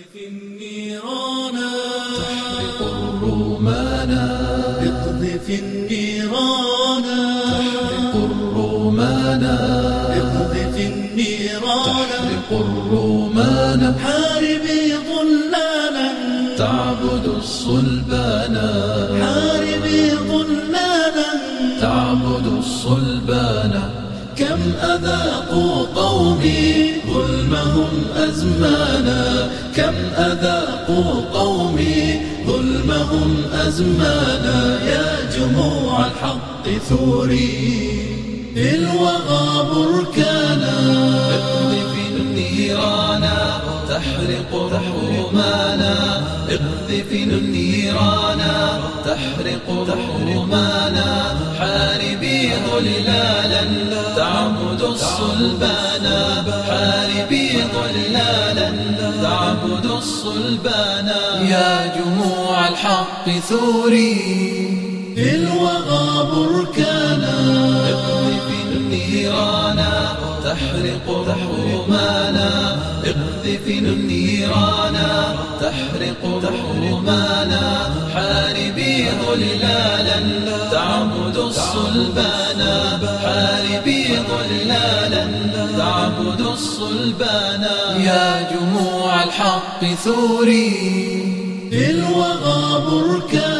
في النيران تحرق الرومانا، اقذف النيران تحرق الرومانا، اقذف النيران تحرق الرومانا، حاربي ضلالا تعبد الصلبانا، حاربي ضلالا تعبد الصلبانا. كم أذاقوا قومي ظلمهم أزمانا، كم أذاقوا قومي ظلمهم أزمانا. يا جموع الحق ثوري في الوغى بركانا، اقذف النيران تحرق الرومانا، اقذف النيران تحرق الرومانا، حاربي ضلالا تعبد الصلبانا، حاربي ضلالا تعبد الصلبانا. يا جموع الحق ثوري في الوغى بركانا، اقذف النيران تحرق الرومانا، اقذف النيران تحرق الرومانا، حاربي ضلالا تعبد الصلبانا، حاربي ضلالا تعبد الصلبانا. يا جموع الحق ثوري في الوغى بركانا.